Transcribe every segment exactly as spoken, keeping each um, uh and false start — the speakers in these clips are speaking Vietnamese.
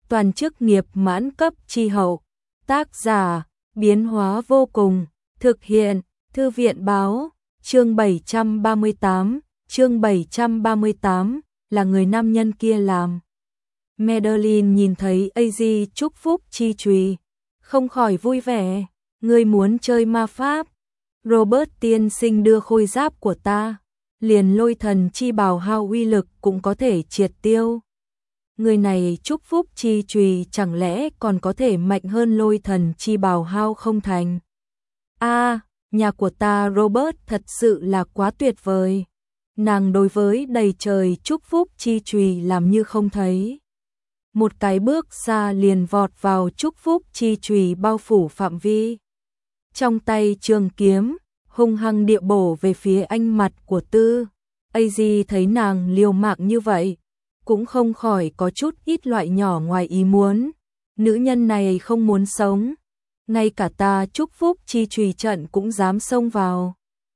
toàn chức nghiệp mãn cấp chi hậu. Tác giả, biến hóa vô cùng, thực hiện, Thư viện báo, chương bảy trăm ba mươi tám, chương bảy trăm ba mươi tám, là người nam nhân kia làm. Madeline nhìn thấy a giê chúc phúc chi chùy, không khỏi vui vẻ, ngươi muốn chơi ma pháp. Robert tiên sinh đưa khôi giáp của ta, liền lôi thần chi bào hao uy lực cũng có thể triệt tiêu. Người này chúc phúc chi chùy chẳng lẽ còn có thể mạnh hơn lôi thần chi bào hao không thành. A, à, nhà của ta Robert thật sự là quá tuyệt vời. Nàng đối với đầy trời chúc phúc chi chùy làm như không thấy. Một cái bước xa liền vọt vào chúc phúc chi chùy bao phủ phạm vi. Trong tay trường kiếm, hung hăng địa bổ về phía anh mặt của Tư. a giê thấy nàng liều mạng như vậy, cũng không khỏi có chút ít loại nhỏ ngoài ý muốn. Nữ nhân này không muốn sống, ngay cả ta chúc phúc chi chùy trận cũng dám xông vào.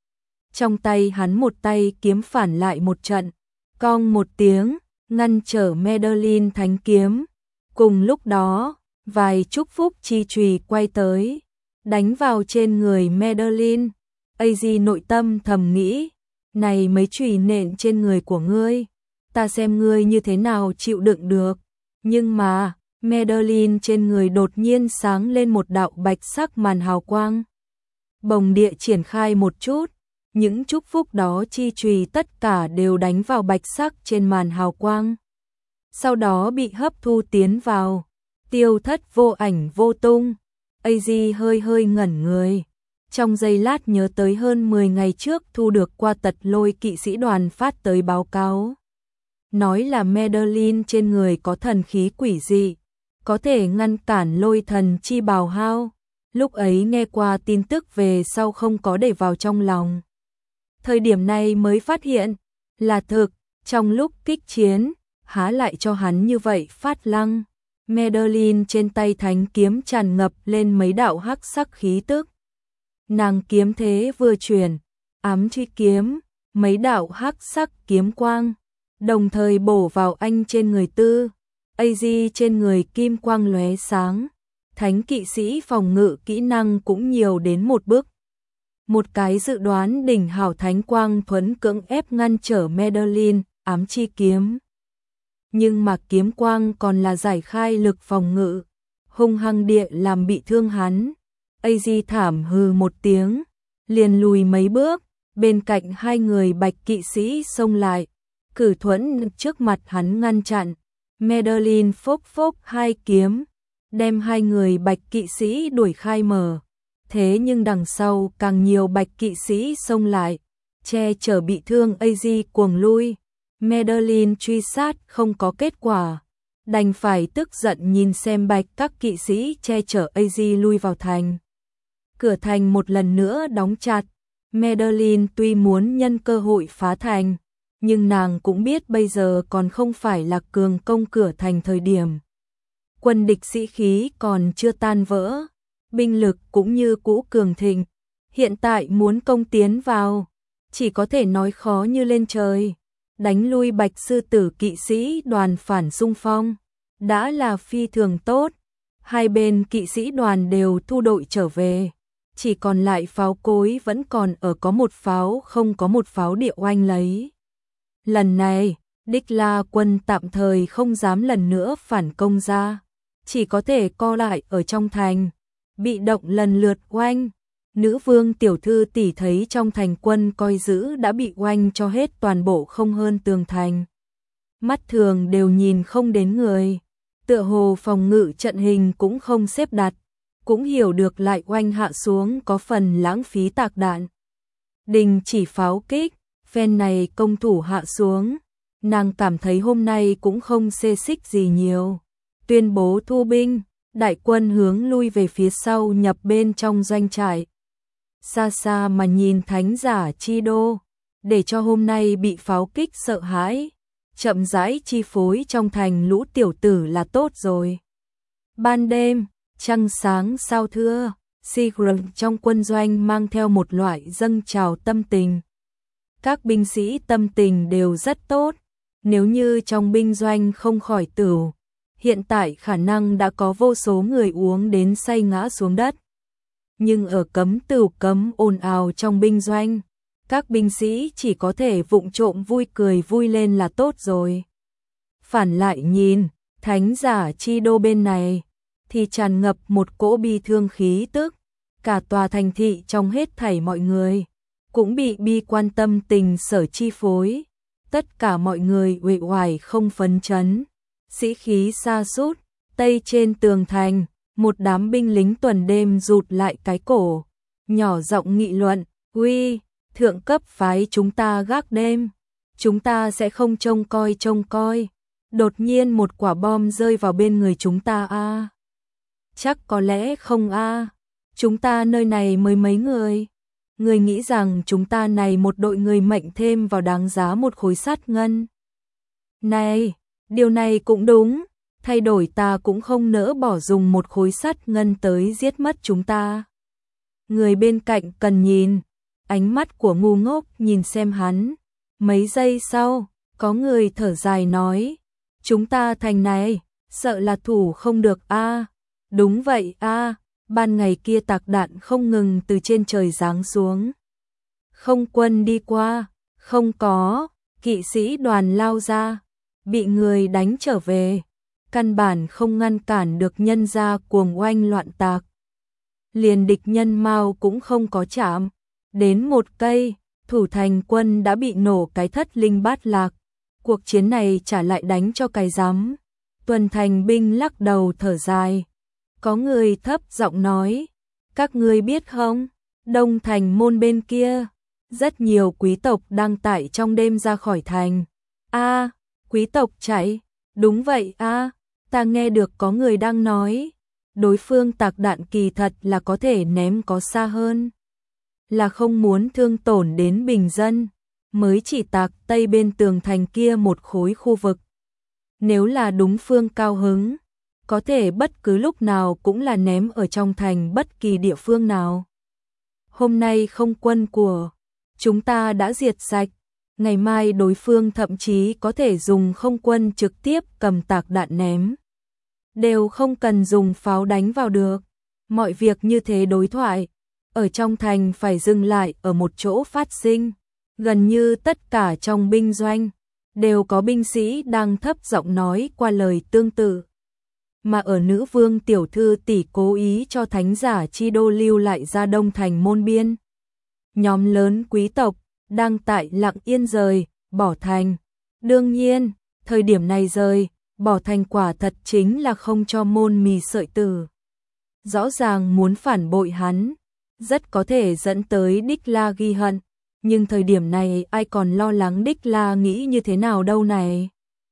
Trong tay hắn một tay kiếm phản lại một trận, cong một tiếng, ngăn trở Madeline thánh kiếm. Cùng lúc đó, vài chúc phúc chi chùy quay tới, đánh vào trên người Madeline. a giê nội tâm thầm nghĩ, này mấy chùy nện trên người của ngươi, ta xem ngươi như thế nào chịu đựng được. Nhưng mà, Madeline trên người đột nhiên sáng lên một đạo bạch sắc màn hào quang. Bồng địa triển khai một chút, những chúc phúc đó chi chùy tất cả đều đánh vào bạch sắc trên màn hào quang. Sau đó bị hấp thu tiến vào, tiêu thất vô ảnh vô tung. a giê hơi hơi ngẩn người. Trong giây lát nhớ tới hơn mười ngày trước thu được qua tật lôi kỵ sĩ đoàn phát tới báo cáo. Nói là Madeline trên người có thần khí quỷ dị, có thể ngăn cản lôi thần chi bào hao. Lúc ấy nghe qua tin tức về sau không có để vào trong lòng. Thời điểm này mới phát hiện, là thực, trong lúc kích chiến, há lại cho hắn như vậy phát lăng. Madeline trên tay thánh kiếm tràn ngập lên mấy đạo hắc sắc khí tức. Nàng kiếm thế vừa chuyển, ám truy kiếm, mấy đạo hắc sắc kiếm quang, đồng thời bổ vào anh trên người Tư. a giê trên người kim quang lóe sáng, thánh kỵ sĩ phòng ngự kỹ năng cũng nhiều đến một bước. Một cái dự đoán đỉnh hảo thánh quang thuẫn cưỡng ép ngăn trở Madeline, ám chi kiếm. Nhưng mà kiếm quang còn là giải khai lực phòng ngự, hung hăng địa làm bị thương hắn. a giê thảm hừ một tiếng, liền lùi mấy bước, bên cạnh hai người bạch kỵ sĩ xông lại, cử thuẫn trước mặt hắn ngăn chặn. Madeline phốc phốc hai kiếm, đem hai người bạch kỵ sĩ đuổi khai mở. Thế nhưng đằng sau càng nhiều bạch kỵ sĩ xông lại, che chở bị thương a giê cuồng lui. Madeline truy sát không có kết quả, đành phải tức giận nhìn xem bạch các kỵ sĩ che chở a giê lui vào thành. Cửa thành một lần nữa đóng chặt. Madeline tuy muốn nhân cơ hội phá thành, nhưng nàng cũng biết bây giờ còn không phải là cường công cửa thành thời điểm. Quân địch sĩ khí còn chưa tan vỡ, binh lực cũng như cũ cường thịnh. Hiện tại muốn công tiến vào, chỉ có thể nói khó như lên trời. Đánh lui bạch sư tử kỵ sĩ đoàn phản xung phong, đã là phi thường tốt. Hai bên kỵ sĩ đoàn đều thu đội trở về, chỉ còn lại pháo cối vẫn còn ở có một pháo không có một pháo địa oanh lấy. Lần này, Đích La quân tạm thời không dám lần nữa phản công ra, chỉ có thể co lại ở trong thành, bị động lần lượt oanh. Nữ vương tiểu thư tỷ thấy trong thành quân coi giữ đã bị oanh cho hết toàn bộ không hơn tường thành. Mắt thường đều nhìn không đến người, tựa hồ phòng ngự trận hình cũng không xếp đặt, cũng hiểu được lại oanh hạ xuống có phần lãng phí tạc đạn. Đình chỉ pháo kích, phen này công thủ hạ xuống, nàng cảm thấy hôm nay cũng không xê xích gì nhiều. Tuyên bố thu binh, đại quân hướng lui về phía sau nhập bên trong doanh trại. Xa xa mà nhìn thánh giả chi đô, để cho hôm nay bị pháo kích sợ hãi, chậm rãi chi phối trong thành lũ tiểu tử là tốt rồi. Ban đêm, trăng sáng sao thưa, Sigurd trong quân doanh mang theo một loại dâng trào tâm tình. Các binh sĩ tâm tình đều rất tốt, nếu như trong binh doanh không khỏi tửu, hiện tại khả năng đã có vô số người uống đến say ngã xuống đất. Nhưng ở cấm tửu cấm ồn ào trong binh doanh, các binh sĩ chỉ có thể vụng trộm vui cười vui lên là tốt rồi. Phản lại nhìn, thánh giả chi đô bên này, thì tràn ngập một cỗ bi thương khí tức, cả tòa thành thị trong hết thảy mọi người, cũng bị bi quan tâm tình sở chi phối, tất cả mọi người uể oải không phấn chấn, sĩ khí sa sút. Tây trên tường thành, một đám binh lính tuần đêm rụt lại cái cổ, nhỏ giọng nghị luận, uy, thượng cấp phái chúng ta gác đêm, chúng ta sẽ không trông coi trông coi, đột nhiên một quả bom rơi vào bên người chúng ta a à? Chắc có lẽ không a à? Chúng ta nơi này mới mấy người, người nghĩ rằng chúng ta này một đội người mệnh thêm vào đáng giá một khối sắt ngân. Này, điều này cũng đúng, thay đổi ta cũng không nỡ bỏ dùng một khối sắt ngân tới giết mất chúng ta. Người bên cạnh cần nhìn, ánh mắt của ngu ngốc nhìn xem hắn. Mấy giây sau, có người thở dài nói, chúng ta thành này, sợ là thủ không được a à? Đúng vậy a à, ban ngày kia tạc đạn không ngừng từ trên trời giáng xuống. Không quân đi qua, không có, kỵ sĩ đoàn lao ra, bị người đánh trở về, căn bản không ngăn cản được nhân gia cuồng oanh loạn tạc. Liền địch nhân mau cũng không có chạm, đến một cây, thủ thành quân đã bị nổ cái thất linh bát lạc. Cuộc chiến này trả lại đánh cho cái rắm. Tuần thành binh lắc đầu thở dài. Có người thấp giọng nói, các ngươi biết không, đông thành môn bên kia, rất nhiều quý tộc đang tại trong đêm ra khỏi thành. A, quý tộc chạy, đúng vậy a, ta nghe được có người đang nói, đối phương tạc đạn kỳ thật là có thể ném có xa hơn, là không muốn thương tổn đến bình dân, mới chỉ tạc tây bên tường thành kia một khối khu vực. Nếu là đúng phương cao hứng, có thể bất cứ lúc nào cũng là ném ở trong thành bất kỳ địa phương nào. Hôm nay không quân của chúng ta đã diệt sạch, ngày mai đối phương thậm chí có thể dùng không quân trực tiếp cầm tạc đạn ném. Đều không cần dùng pháo đánh vào được. Mọi việc như thế đối thoại, ở trong thành phải dừng lại ở một chỗ phát sinh. Gần như tất cả trong binh doanh, đều có binh sĩ đang thấp giọng nói qua lời tương tự. Mà ở nữ vương tiểu thư tỷ cố ý cho thánh giả chi đô lưu lại ra đông thành môn biên. Nhóm lớn quý tộc, đang tại lặng yên rời, bỏ thành. Đương nhiên, thời điểm này rời, bỏ thành quả thật chính là không cho môn mì sợi tử. Rõ ràng muốn phản bội hắn, rất có thể dẫn tới Đích La ghi hận. Nhưng thời điểm này ai còn lo lắng Đích La nghĩ như thế nào đâu này.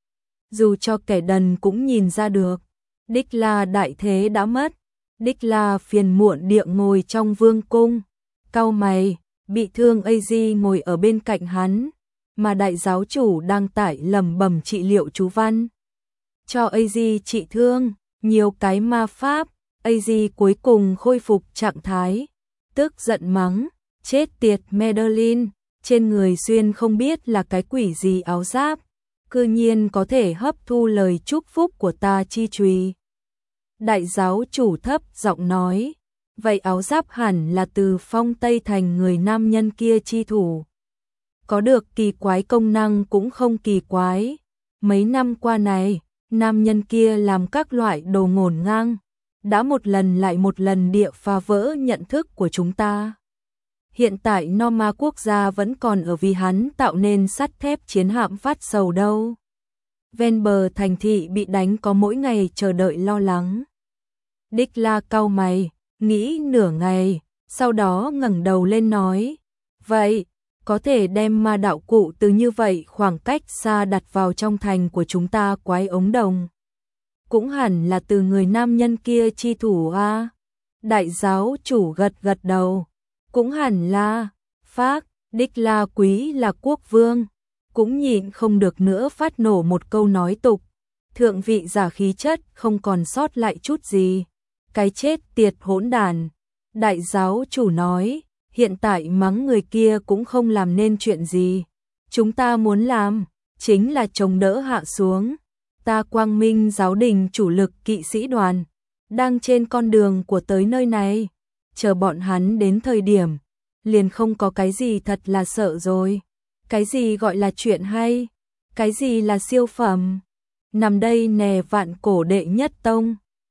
Dù cho kẻ đần cũng nhìn ra được, Đích La đại thế đã mất. Đích La phiền muộn địa ngồi trong vương cung, cau mày, bị thương Az ngồi ở bên cạnh hắn, mà đại giáo chủ đang tại lẩm bẩm trị liệu chú văn. Cho Az trị thương, nhiều cái ma pháp, Az cuối cùng khôi phục trạng thái, tức giận mắng, chết tiệt Madeline, trên người xuyên không biết là cái quỷ gì áo giáp, cư nhiên có thể hấp thu lời chúc phúc của ta chi trùy. Đại giáo chủ thấp giọng nói, vậy áo giáp hẳn là từ Phong Tây thành người nam nhân kia chi thủ. Có được kỳ quái công năng cũng không kỳ quái. Mấy năm qua này, nam nhân kia làm các loại đồ ngổn ngang, đã một lần lại một lần địa phá vỡ nhận thức của chúng ta. Hiện tại Norma quốc gia vẫn còn ở vì hắn tạo nên sắt thép chiến hạm phát sầu đâu. Ven bờ thành thị bị đánh có mỗi ngày chờ đợi lo lắng. Đích La cau mày, nghĩ nửa ngày, sau đó ngẩng đầu lên nói, vậy, có thể đem ma đạo cụ từ như vậy khoảng cách xa đặt vào trong thành của chúng ta quái ống đồng. Cũng hẳn là từ người nam nhân kia chi thủ a. À? Đại giáo chủ gật gật đầu, cũng hẳn là, phác, Đích La quý là quốc vương, cũng nhịn không được nữa phát nổ một câu nói tục, thượng vị giả khí chất không còn sót lại chút gì. Cái chết tiệt hỗn đàn. Đại giáo chủ nói, hiện tại mắng người kia cũng không làm nên chuyện gì. Chúng ta muốn làm, chính là chống đỡ hạ xuống. ta Quang Minh giáo đình chủ lực kỵ sĩ đoàn, đang trên con đường của tới nơi này, chờ bọn hắn đến thời điểm, liền không có cái gì thật là sợ rồi. Cái gì gọi là chuyện hay, cái gì là siêu phẩm, nằm đây nè vạn cổ đệ nhất tông.